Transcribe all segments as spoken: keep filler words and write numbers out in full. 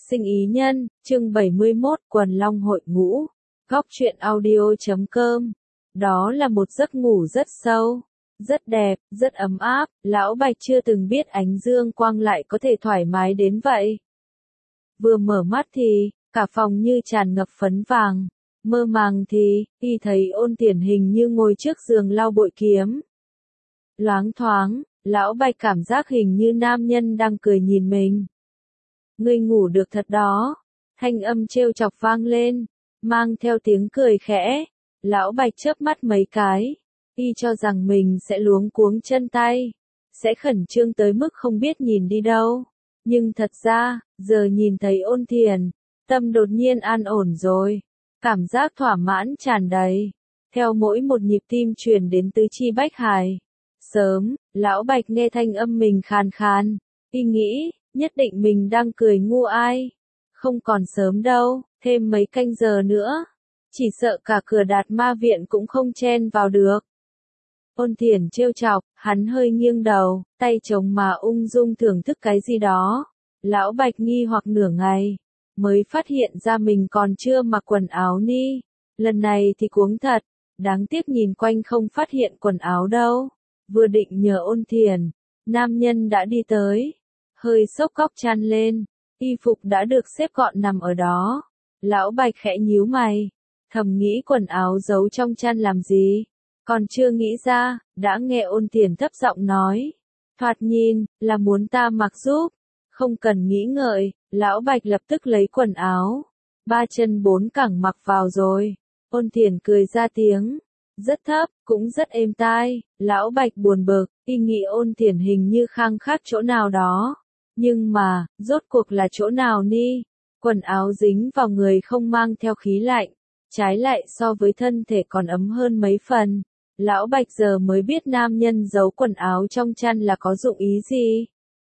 Sinh ý nhân, chương bảy mươi mốt, Quần Long hội ngũ, góc truyện audio chấm com. Đó là một giấc ngủ rất sâu, rất đẹp, rất ấm áp, Lão Bạch chưa từng biết ánh dương quang lại có thể thoải mái đến vậy. Vừa mở mắt thì, cả phòng như tràn ngập phấn vàng, mơ màng thì, y thấy Ôn Thiển hình như ngồi trước giường lau bội kiếm. Loáng thoáng, Lão Bạch cảm giác hình như nam nhân đang cười nhìn mình. Ngươi ngủ được thật đó, thanh âm trêu chọc vang lên, mang theo tiếng cười khẽ. Lão Bạch chớp mắt mấy cái, y cho rằng mình sẽ luống cuống chân tay, sẽ khẩn trương tới mức không biết nhìn đi đâu. Nhưng thật ra, giờ nhìn thấy Ôn Thiển, tâm đột nhiên an ổn rồi, cảm giác thỏa mãn tràn đầy, theo mỗi một nhịp tim truyền đến tứ chi bách hải. Sớm, Lão Bạch nghe thanh âm mình khàn khàn, y nghĩ, nhất định mình đang cười ngu ai. Không còn sớm đâu, thêm mấy canh giờ nữa, chỉ sợ cả cửa Đạt Ma viện cũng không chen vào được. Ôn Thiển trêu chọc, hắn hơi nghiêng đầu, tay chồng mà ung dung thưởng thức cái gì đó. Lão Bạch nghi hoặc nửa ngày, mới phát hiện ra mình còn chưa mặc quần áo ni. Lần này thì cuống thật, đáng tiếc nhìn quanh không phát hiện quần áo đâu. Vừa định nhờ Ôn Thiển, nam nhân đã đi tới, hơi xốc góc chăn lên, y phục đã được xếp gọn nằm ở đó. Lão Bạch khẽ nhíu mày, thầm nghĩ quần áo giấu trong chăn làm gì, còn chưa nghĩ ra, đã nghe Ôn Thiển thấp giọng nói, thoạt nhìn, là muốn ta mặc giúp. Không cần nghĩ ngợi, Lão Bạch lập tức lấy quần áo, ba chân bốn cẳng mặc vào rồi. Ôn Thiển cười ra tiếng, rất thấp, cũng rất êm tai. Lão Bạch buồn bực, y nghĩ Ôn Thiển hình như khăng khát chỗ nào đó. Nhưng mà, rốt cuộc là chỗ nào ni? Quần áo dính vào người không mang theo khí lạnh, trái lại so với thân thể còn ấm hơn mấy phần. Lão Bạch giờ mới biết nam nhân giấu quần áo trong chăn là có dụng ý gì.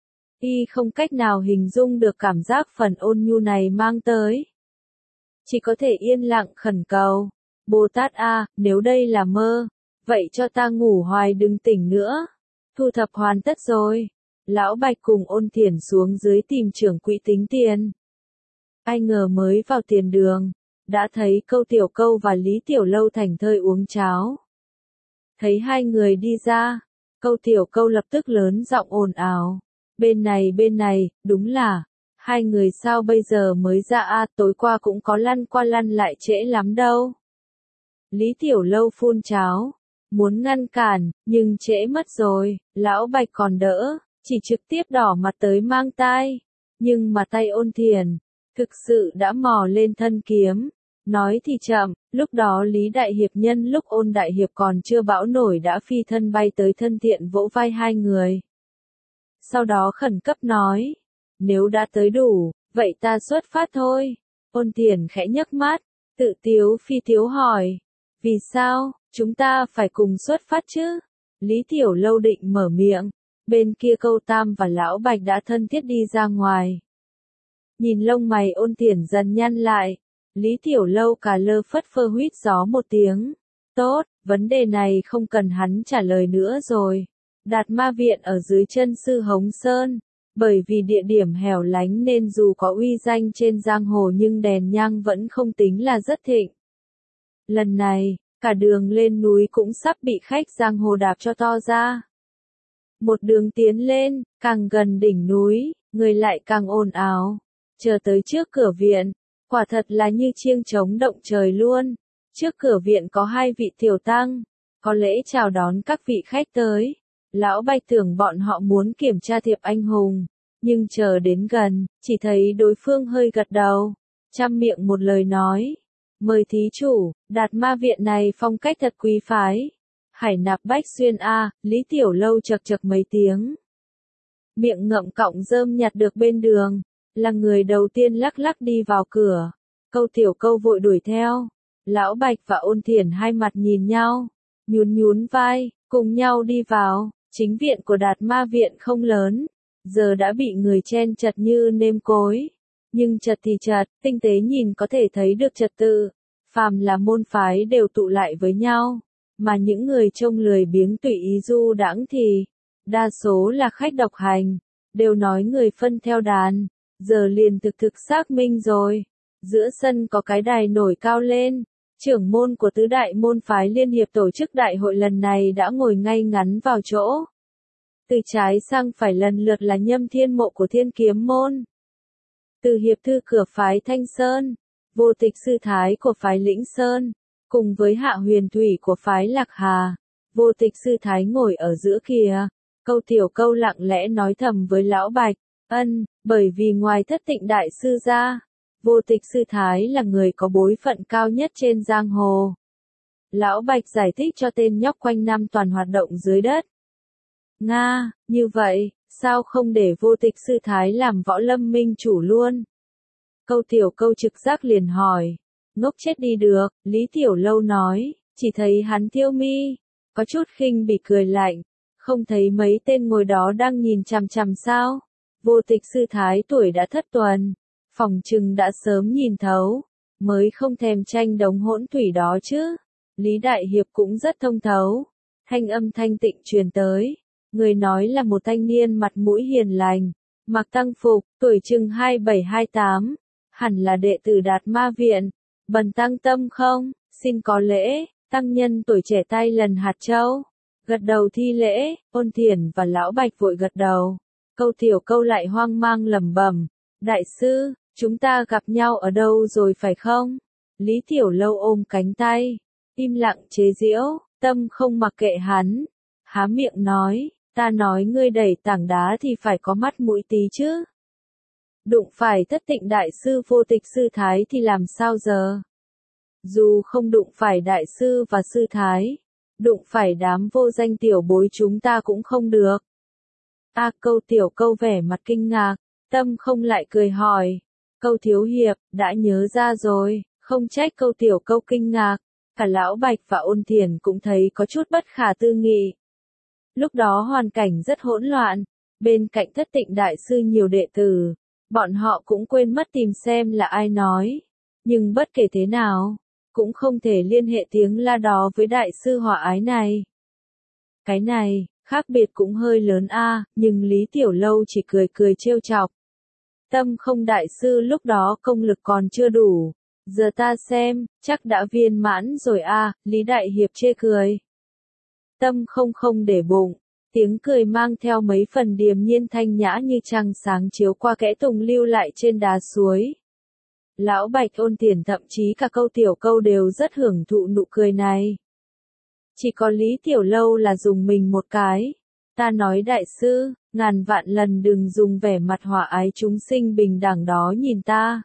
Y không cách nào hình dung được cảm giác phần ôn nhu này mang tới. Chỉ có thể yên lặng khẩn cầu, Bồ Tát a, nếu đây là mơ, vậy cho ta ngủ hoài đừng tỉnh nữa. Thu thập hoàn tất rồi. Lão Bạch cùng Ôn Thiển xuống dưới tìm trưởng quỹ tính tiền. Ai ngờ mới vào tiền đường, đã thấy Câu Tiểu Câu và Lý Tiểu Lâu thảnh thơi uống cháo. Thấy hai người đi ra, Câu Tiểu Câu lập tức lớn giọng ồn ào. Bên này bên này, đúng là, hai người sao bây giờ mới ra a, tối qua cũng có lăn qua lăn lại trễ lắm đâu. Lý Tiểu Lâu phun cháo, muốn ngăn cản, nhưng trễ mất rồi. Lão Bạch còn đỡ, chỉ trực tiếp đỏ mặt tới mang tai. Nhưng mà tay Ôn Thiển, thực sự đã mò lên thân kiếm. Nói thì chậm, lúc đó Lý Đại Hiệp nhân lúc Ôn Đại Hiệp còn chưa bão nổi đã phi thân bay tới thân thiện vỗ vai hai người. Sau đó khẩn cấp nói, nếu đã tới đủ, vậy ta xuất phát thôi. Ôn Thiển khẽ nhấc mắt, tự tiếu phi tiếu hỏi, vì sao, chúng ta phải cùng xuất phát chứ? Lý Tiểu Lâu định mở miệng, bên kia Câu Tam và Lão Bạch đã thân thiết đi ra ngoài. Nhìn lông mày Ôn Thiển dần nhăn lại, Lý Tiểu Lâu cà lơ phất phơ huýt gió một tiếng. Tốt, vấn đề này không cần hắn trả lời nữa rồi. Đạt Ma viện ở dưới chân Sư Hống Sơn, bởi vì địa điểm hẻo lánh nên dù có uy danh trên giang hồ nhưng đèn nhang vẫn không tính là rất thịnh. Lần này, cả đường lên núi cũng sắp bị khách giang hồ đạp cho to ra. Một đường tiến lên, càng gần đỉnh núi, người lại càng ồn ào. Chờ tới trước cửa viện, quả thật là như chiêng trống động trời luôn. Trước cửa viện có hai vị tiểu tăng, có lễ chào đón các vị khách tới. Lão Bạch tưởng bọn họ muốn kiểm tra thiệp anh hùng, nhưng chờ đến gần, chỉ thấy đối phương hơi gật đầu, chăm miệng một lời nói. Mời thí chủ, Đạt Ma viện này phong cách thật quý phái. Hải nạp bách xuyên a, Lý Tiểu Lâu chật chật mấy tiếng. Miệng ngậm cọng rơm nhặt được bên đường, là người đầu tiên lắc lắc đi vào cửa. Câu Tiểu Câu vội đuổi theo. Lão Bạch và Ôn Thiển hai mặt nhìn nhau, nhún nhún vai, cùng nhau đi vào. Chính viện của Đạt Ma viện không lớn, giờ đã bị người chen chật như nêm cối. Nhưng chật thì chật, tinh tế nhìn có thể thấy được trật tự. Phàm là môn phái đều tụ lại với nhau, mà những người trông lười biếng tùy ý du đãng thì, đa số là khách độc hành, đều nói người phân theo đàn. giờ liền thực thực xác minh rồi. Giữa sân có cái đài nổi cao lên, trưởng môn của tứ đại môn phái liên hiệp tổ chức đại hội lần này đã ngồi ngay ngắn vào chỗ. Từ trái sang phải lần lượt là Nhâm Thiên Mộ của Thiên Kiếm môn, Từ Hiệp Thư cửa phái Thanh Sơn, Vô Tịch Sư Thái của phái Lĩnh Sơn, cùng với Hạ Huyền Thủy của phái Lạc Hà. Vô Tịch Sư Thái ngồi ở giữa kìa. Câu Tiểu Câu lặng lẽ nói thầm với Lão Bạch, ân, bởi vì ngoài Thất Tịnh đại sư ra, Vô Tịch Sư Thái là người có bối phận cao nhất trên giang hồ. Lão Bạch giải thích cho tên nhóc quanh năm toàn hoạt động dưới đất. Nga, như vậy, sao không để Vô Tịch Sư Thái làm võ lâm minh chủ luôn? Câu Tiểu Câu trực giác liền hỏi. Ngốc chết đi được, Lý Tiểu Lâu nói, chỉ thấy hắn thiêu mi, có chút khinh bỉ cười lạnh, không thấy mấy tên ngồi đó đang nhìn chằm chằm sao? Vô Tịch Sư Thái tuổi đã thất tuần, phòng trừng đã sớm nhìn thấu, mới không thèm tranh đống hỗn thủy đó chứ. Lý Đại Hiệp cũng rất thông thấu, thanh âm thanh tịnh truyền tới, người nói là một thanh niên mặt mũi hiền lành, mặc tăng phục, tuổi chừng hai bảy hai tám, hẳn là đệ tử Đạt Ma viện. Bần tăng tâm không, xin có lễ. Tăng nhân tuổi trẻ tay lần hạt châu, gật đầu thi lễ. Ôn Thiển và Lão Bạch vội gật đầu. Câu Tiểu Câu lại hoang mang lẩm bẩm, đại sư, chúng ta gặp nhau ở đâu rồi phải không? Lý Tiểu Lâu ôm cánh tay, im lặng chế giễu. Tâm không mặc kệ hắn, há miệng nói, ta nói ngươi đẩy tảng đá thì phải có mắt mũi tí chứ. Đụng phải Thất Tịnh đại sư Vô Tịch Sư Thái thì làm sao giờ? Dù không đụng phải đại sư và sư thái, đụng phải đám vô danh tiểu bối chúng ta cũng không được. A Câu Tiểu Câu vẻ mặt kinh ngạc, Tâm không lại cười hỏi, Câu thiếu hiệp, đã nhớ ra rồi. Không trách Câu Tiểu Câu kinh ngạc, cả Lão Bạch và Ôn Thiển cũng thấy có chút bất khả tư nghị. Lúc đó hoàn cảnh rất hỗn loạn, bên cạnh Thất Tịnh đại sư nhiều đệ tử, bọn họ cũng quên mất tìm xem là ai nói, nhưng bất kể thế nào, cũng không thể liên hệ tiếng la đó với đại sư hỏa ái này. Cái này, khác biệt cũng hơi lớn a, nhưng Lý Tiểu Lâu chỉ cười cười trêu chọc. Tâm không đại sư lúc đó công lực còn chưa đủ, giờ ta xem, chắc đã viên mãn rồi a, Lý Đại Hiệp chê cười. Tâm không không để bụng, tiếng cười mang theo mấy phần điềm nhiên thanh nhã như trăng sáng chiếu qua kẽ tùng lưu lại trên đá suối. Lão Bạch Ôn Thiển thậm chí cả Câu Tiểu Câu đều rất hưởng thụ nụ cười này. Chỉ có Lý Tiểu Lâu là dùng mình một cái. Ta nói đại sư, ngàn vạn lần đừng dùng vẻ mặt hòa ái chúng sinh bình đẳng đó nhìn ta.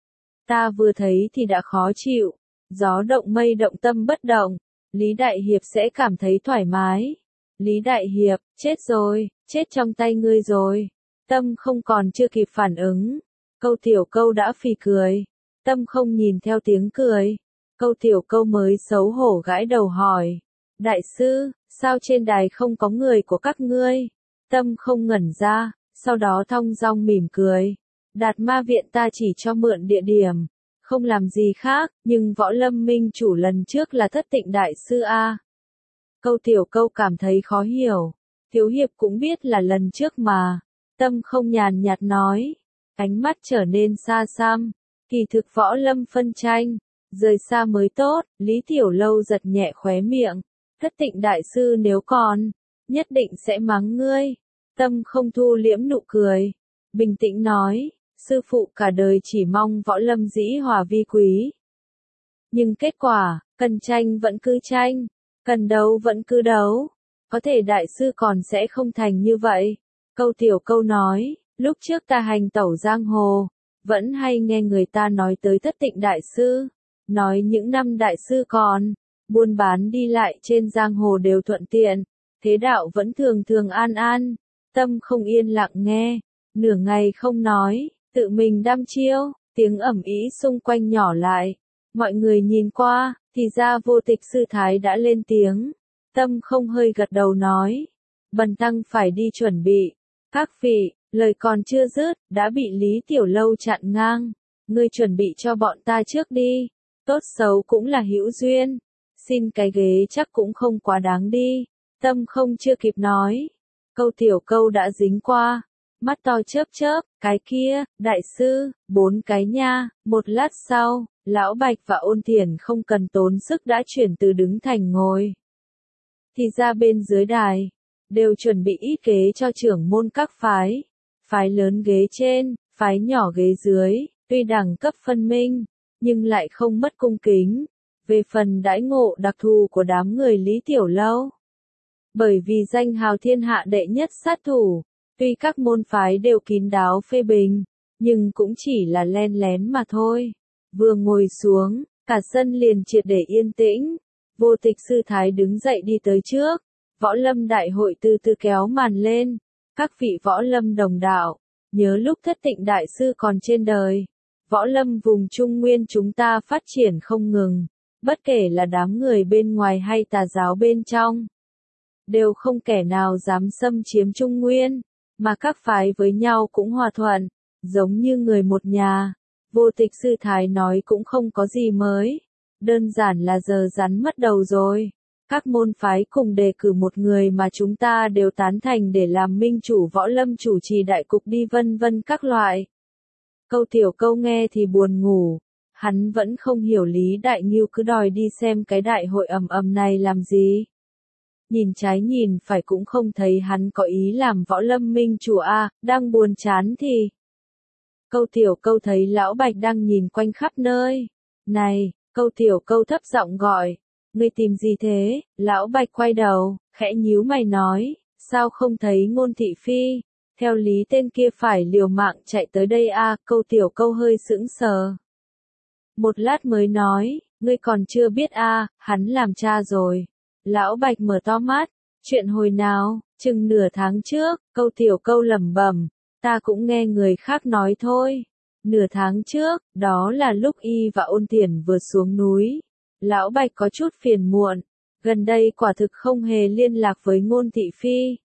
Ta vừa thấy thì đã khó chịu, gió động mây động tâm bất động, Lý Đại Hiệp sẽ cảm thấy thoải mái. Lý Đại Hiệp, chết rồi, chết trong tay ngươi rồi. Tâm không còn chưa kịp phản ứng. Câu Tiểu Câu đã phì cười. Tâm không nhìn theo tiếng cười. Câu Tiểu Câu mới xấu hổ gãi đầu hỏi. Đại sư, sao trên đài không có người của các ngươi? Tâm không ngẩn ra, sau đó thong dong mỉm cười. Đạt Ma viện ta chỉ cho mượn địa điểm, không làm gì khác, nhưng võ lâm minh chủ lần trước là Thất Tịnh đại sư a. Câu Tiểu Câu cảm thấy khó hiểu. Thiếu hiệp cũng biết là lần trước mà. Tâm không nhàn nhạt nói. Ánh mắt trở nên xa xăm. Kỳ thực võ lâm phân tranh, rời xa mới tốt. Lý Tiểu Lâu giật nhẹ khóe miệng. Thất Tịnh đại sư nếu còn, nhất định sẽ mắng ngươi. Tâm không thu liễm nụ cười, bình tĩnh nói, sư phụ cả đời chỉ mong võ lâm dĩ hòa vi quý. Nhưng kết quả, cần tranh vẫn cứ tranh, cần đấu vẫn cứ đấu. Có thể đại sư còn sẽ không thành như vậy. Câu Tiểu Câu nói, lúc trước ta hành tẩu giang hồ, vẫn hay nghe người ta nói tới Thất Tịnh đại sư, nói những năm đại sư còn, buôn bán đi lại trên giang hồ đều thuận tiện, thế đạo vẫn thường thường an an. Tâm không yên lặng nghe, nửa ngày không nói, tự mình đăm chiêu, tiếng ầm ĩ xung quanh nhỏ lại. Mọi người nhìn qua, thì ra Vô Tịch sư thái đã lên tiếng. Tâm không hơi gật đầu nói, bần tăng phải đi chuẩn bị. Các vị, lời còn chưa dứt, đã bị Lý Tiểu Lâu chặn ngang. Ngươi chuẩn bị cho bọn ta trước đi, tốt xấu cũng là hữu duyên. Xin cái ghế chắc cũng không quá đáng đi. Tâm không chưa kịp nói, Câu Tiểu Câu đã dính qua. mắt to chớp chớp, cái kia, đại sư, bốn cái nha, một lát sau, Lão Bạch và Ôn Thiển không cần tốn sức đã chuyển từ đứng thành ngồi. Thì ra bên dưới đài, đều chuẩn bị ít ghế cho trưởng môn các phái, phái lớn ghế trên, phái nhỏ ghế dưới, tuy đẳng cấp phân minh, nhưng lại không mất cung kính. Về phần đãi ngộ đặc thù của đám người Lý Tiểu Lâu, bởi vì danh hào thiên hạ đệ nhất sát thủ, tuy các môn phái đều kín đáo phê bình, nhưng cũng chỉ là len lén mà thôi. Vừa ngồi xuống, cả sân liền triệt để yên tĩnh. Vô Tịch sư thái đứng dậy đi tới trước. Võ lâm đại hội từ từ kéo màn lên. Các vị võ lâm đồng đạo, nhớ lúc Thất Tịnh đại sư còn trên đời, võ lâm vùng Trung Nguyên chúng ta phát triển không ngừng, bất kể là đám người bên ngoài hay tà giáo bên trong, đều không kẻ nào dám xâm chiếm Trung Nguyên, mà các phái với nhau cũng hòa thuận, giống như người một nhà. Vô Tịch sư thái nói cũng không có gì mới, đơn giản là giờ rắn mất đầu rồi. Các môn phái cùng đề cử một người mà chúng ta đều tán thành để làm minh chủ võ lâm chủ trì đại cục đi vân vân các loại. Câu Tiểu Câu nghe thì buồn ngủ, hắn vẫn không hiểu Lý Đại Ngưu cứ đòi đi xem cái đại hội ầm ầm này làm gì. Nhìn trái nhìn phải cũng không thấy hắn có ý làm võ lâm minh chủ a, đang buồn chán thì. Câu Tiểu Câu thấy Lão Bạch đang nhìn quanh khắp nơi. Này, Câu Tiểu Câu thấp giọng gọi. Ngươi tìm gì thế? Lão Bạch quay đầu, khẽ nhíu mày nói, sao không thấy Ngôn Thị Phi? Theo lý tên kia phải liều mạng chạy tới đây a, à? Câu Tiểu Câu hơi sững sờ. Một lát mới nói, ngươi còn chưa biết a, à? Hắn làm cha rồi. Lão Bạch mở to mắt, chuyện hồi nào, chừng nửa tháng trước, Câu Tiểu Câu lẩm bẩm, ta cũng nghe người khác nói thôi. Nửa tháng trước, đó là lúc y và Ôn Thiển vừa xuống núi. Lão Bạch có chút phiền muộn, gần đây quả thực không hề liên lạc với Ngôn Thị Phi.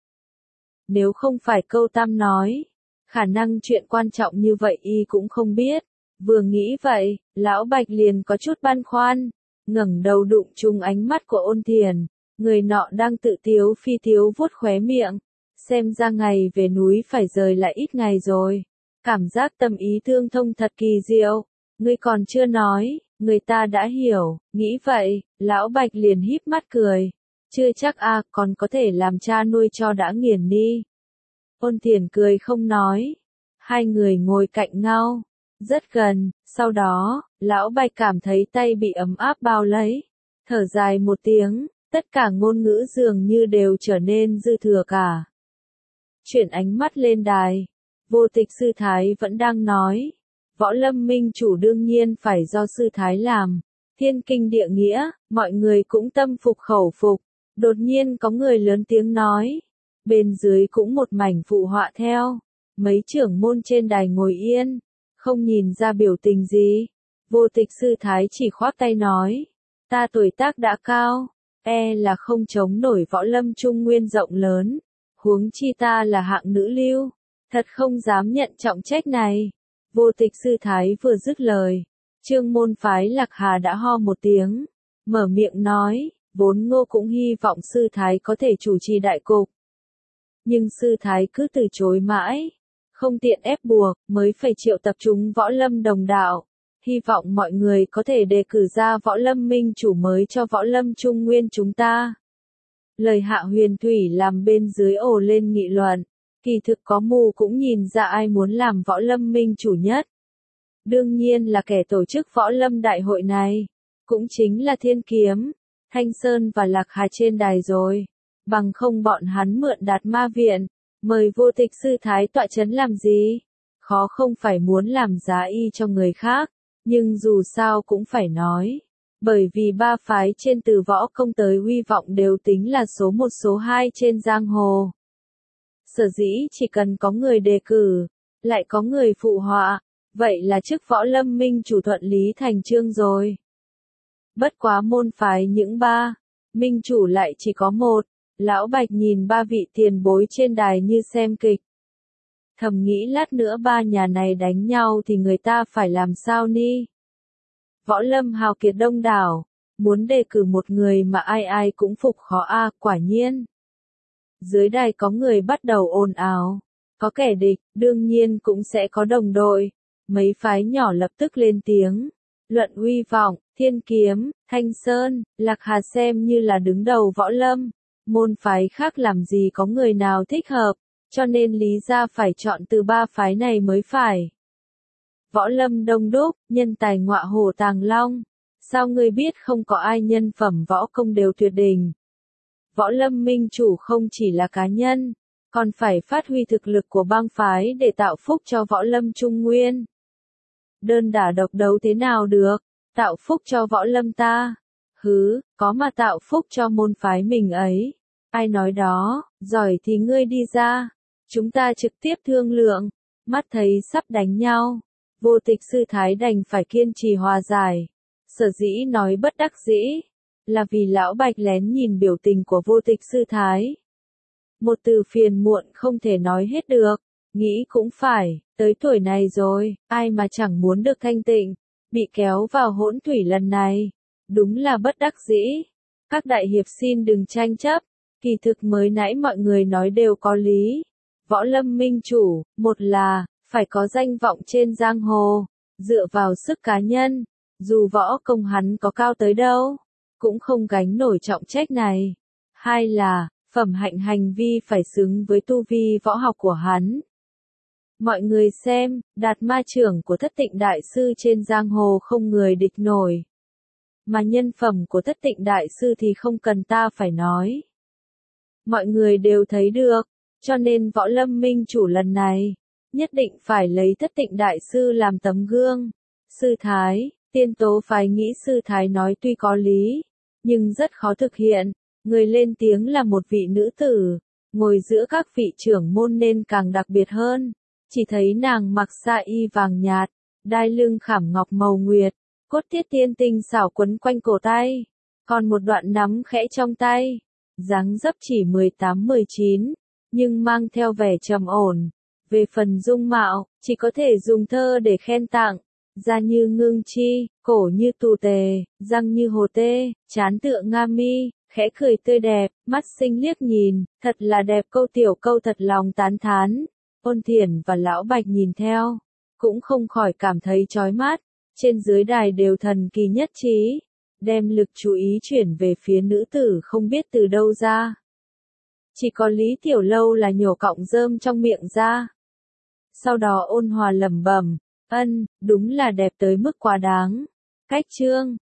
Nếu không phải Câu Tam nói, khả năng chuyện quan trọng như vậy y cũng không biết. Vừa nghĩ vậy, Lão Bạch liền có chút băn khoăn, ngẩng đầu đụng trúng ánh mắt của Ôn Thiển, người nọ đang tự tiếu phi tiếu vuốt khóe miệng, xem ra ngày về núi phải rời lại ít ngày rồi. Cảm giác tâm ý tương thông thật kỳ diệu, ngươi còn chưa nói. Người ta đã hiểu, nghĩ vậy, Lão Bạch liền híp mắt cười. Chưa chắc a, à, còn có thể làm cha nuôi cho đã nghiền đi. Ôn Thiển cười không nói. Hai người ngồi cạnh nhau, rất gần, sau đó, Lão Bạch cảm thấy tay bị ấm áp bao lấy. Thở dài một tiếng, tất cả ngôn ngữ dường như đều trở nên dư thừa cả. Chuyển ánh mắt lên đài, Vô Tịch sư thái vẫn đang nói. Võ lâm minh chủ đương nhiên phải do sư thái làm, thiên kinh địa nghĩa, mọi người cũng tâm phục khẩu phục. Đột nhiên có người lớn tiếng nói, bên dưới cũng một mảnh phụ họa theo. Mấy trưởng môn trên đài ngồi yên, không nhìn ra biểu tình gì. Vô Tịch sư thái chỉ khoác tay nói, ta tuổi tác đã cao, e là không chống nổi võ lâm trung nguyên rộng lớn, huống chi ta là hạng nữ lưu, thật không dám nhận trọng trách này. Vô Tịch sư thái vừa dứt lời, Trương môn phái Lạc Hà đã ho một tiếng, mở miệng nói, vốn Ngô cũng hy vọng sư thái có thể chủ trì đại cục. Nhưng sư thái cứ từ chối mãi, không tiện ép buộc, mới phải triệu tập chúng võ lâm đồng đạo, hy vọng mọi người có thể đề cử ra võ lâm minh chủ mới cho võ lâm trung nguyên chúng ta. Lời Hạ Huyền Thủy làm bên dưới ồ lên nghị luận. Kỳ thực có mù cũng nhìn ra ai muốn làm võ lâm minh chủ nhất. Đương nhiên là kẻ tổ chức võ lâm đại hội này. Cũng chính là Thiên Kiếm, Thanh Sơn và Lạc Hà trên đài rồi. Bằng không bọn hắn mượn Đạt Ma Viện, mời Vô Tịch sư thái tọa chấn làm gì? Khó không phải muốn làm giá y cho người khác, nhưng dù sao cũng phải nói. Bởi vì ba phái trên từ võ công tới uy vọng đều tính là số một số hai trên giang hồ. Sở dĩ chỉ cần có người đề cử, lại có người phụ họa, vậy là chức võ lâm minh chủ thuận lý thành chương rồi. Bất quá môn phái những ba, minh chủ lại chỉ có một. Lão Bạch nhìn ba vị tiền bối trên đài như xem kịch. Thầm nghĩ lát nữa ba nhà này đánh nhau thì người ta phải làm sao ni? Võ lâm hào kiệt đông đảo, muốn đề cử một người mà ai ai cũng phục khó a, quả nhiên. Dưới đài có người bắt đầu ồn ào. Có kẻ địch, đương nhiên cũng sẽ có đồng đội. Mấy phái nhỏ lập tức lên tiếng. Luận uy vọng, Thiên Kiếm, Thanh Sơn, Lạc Hà xem như là đứng đầu võ lâm. Môn phái khác làm gì có người nào thích hợp, cho nên Lý gia phải chọn từ ba phái này mới phải. Võ lâm đông đúc, nhân tài ngọa hổ tàng long. Sao ngươi biết không có ai nhân phẩm võ công đều tuyệt đỉnh? Võ lâm minh chủ không chỉ là cá nhân, còn phải phát huy thực lực của bang phái để tạo phúc cho võ lâm trung nguyên. Đơn đả độc đấu thế nào được, tạo phúc cho võ lâm ta. Hứ, có mà tạo phúc cho môn phái mình ấy. Ai nói đó, giỏi thì ngươi đi ra. Chúng ta trực tiếp thương lượng. Mắt thấy sắp đánh nhau. Vô Tịch sư thái đành phải kiên trì hòa giải. Sở dĩ nói bất đắc dĩ, là vì lão Bạch lén nhìn biểu tình của Vô Tịch sư thái. Một từ phiền muộn không thể nói hết được. Nghĩ cũng phải, tới tuổi này rồi, ai mà chẳng muốn được thanh tịnh. Bị kéo vào hỗn thủy lần này. Đúng là bất đắc dĩ. Các đại hiệp xin đừng tranh chấp. Kỳ thực mới nãy mọi người nói đều có lý. Võ lâm minh chủ, một là, phải có danh vọng trên giang hồ. Dựa vào sức cá nhân, dù võ công hắn có cao tới đâu, cũng không gánh nổi trọng trách này. Hai là, phẩm hạnh hành vi phải xứng với tu vi võ học của hắn. Mọi người xem, Đạt Ma trưởng của Thất Tịnh Đại Sư trên giang hồ không người địch nổi. Mà nhân phẩm của Thất Tịnh Đại Sư thì không cần ta phải nói. Mọi người đều thấy được, cho nên võ lâm minh chủ lần này, nhất định phải lấy Thất Tịnh Đại Sư làm tấm gương. Sư Thái, Tiên Tố phái nghĩ Sư Thái nói tuy có lý, nhưng rất khó thực hiện. Người lên tiếng là một vị nữ tử, ngồi giữa các vị trưởng môn nên càng đặc biệt hơn. Chỉ thấy nàng mặc sa y vàng nhạt, đai lưng khảm ngọc màu nguyệt, cốt tiết tiên tinh xảo quấn quanh cổ tay, còn một đoạn nắm khẽ trong tay. Dáng dấp chỉ mười tám mười chín, nhưng mang theo vẻ trầm ổn. Về phần dung mạo, chỉ có thể dùng thơ để khen tặng. Da như ngưng chi, cổ như tù tề, răng như hồ tê, trán tựa nga mi, khẽ cười tươi đẹp, mắt xinh liếc nhìn, thật là đẹp. Câu tiểu câu thật lòng tán thán. Ôn Thiển và Lão Bạch nhìn theo, cũng không khỏi cảm thấy chói mắt. Trên dưới đài đều thần kỳ nhất trí, đem lực chú ý chuyển về phía nữ tử không biết từ đâu ra. Chỉ có Lý Tiểu Lâu là nhổ cọng rơm trong miệng ra. Sau đó ôn hòa lẩm bẩm, ân, đúng là đẹp tới mức quá đáng. Cách chương